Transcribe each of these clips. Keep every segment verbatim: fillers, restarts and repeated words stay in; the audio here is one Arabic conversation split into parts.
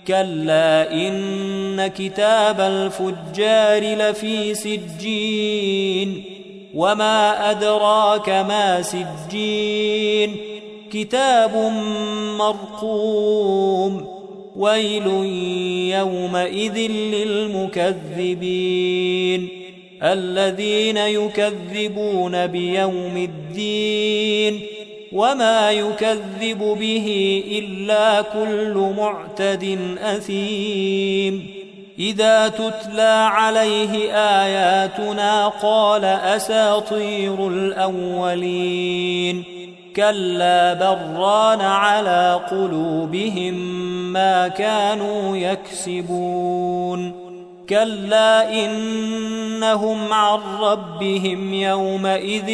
كلا إن كتاب الفجار لفي سجين وما أدراك ما سجين كتاب مرقوم ويل يومئذ للمكذبين الذين يكذبون بيوم الدين وما يكذب به إلا كل معتد أثيم إذا تتلى عليه آياتنا قال أساطير الأولين كلا بران على قلوبهم ما كانوا يكسبون كلا إنهم عن ربهم يومئذ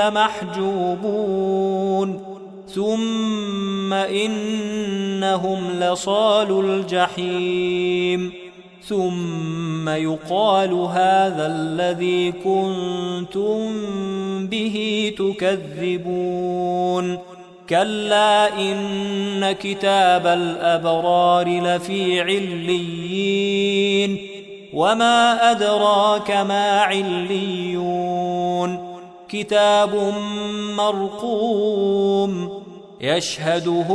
لمحجوبون ثم إنهم لصالو الجحيم ثم يقال هذا الذي كنتم به تكذبون كلا إن كتاب الأبرار لفي عليين وما أدراك ما عليون كتاب مرقوم يشهده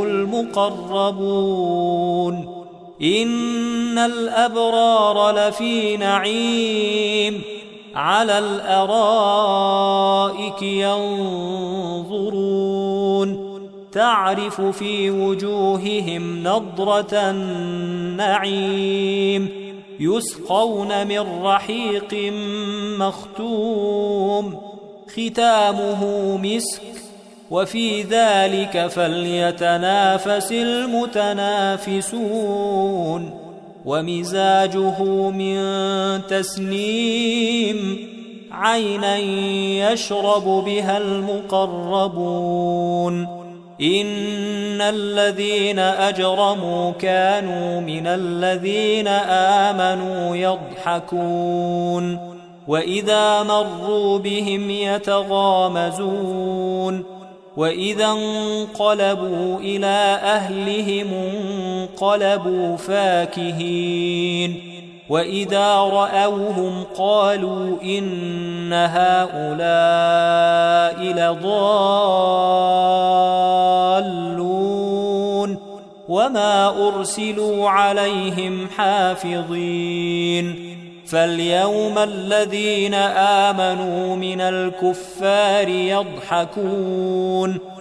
المقربون إن الأبرار لفي نعيم على الأرائك ينظرون تعرف في وجوههم نضرة النعيم يسقون من رحيق مختوم ختامه مسك وفي ذلك فليتنافس المتنافسون ومزاجه من تسنيم عينا يشرب بها المقربون إن الذين أجرموا كانوا من الذين آمنوا يضحكون وإذا مروا بهم يتغامزون وإذا انقلبوا إلى أهلهم انقلبوا فاكهين وإذا رأوهم قالوا إن هؤلاء لضالون وما أرسلوا عليهم حافظين فاليوم الذين آمنوا من الكفار يضحكون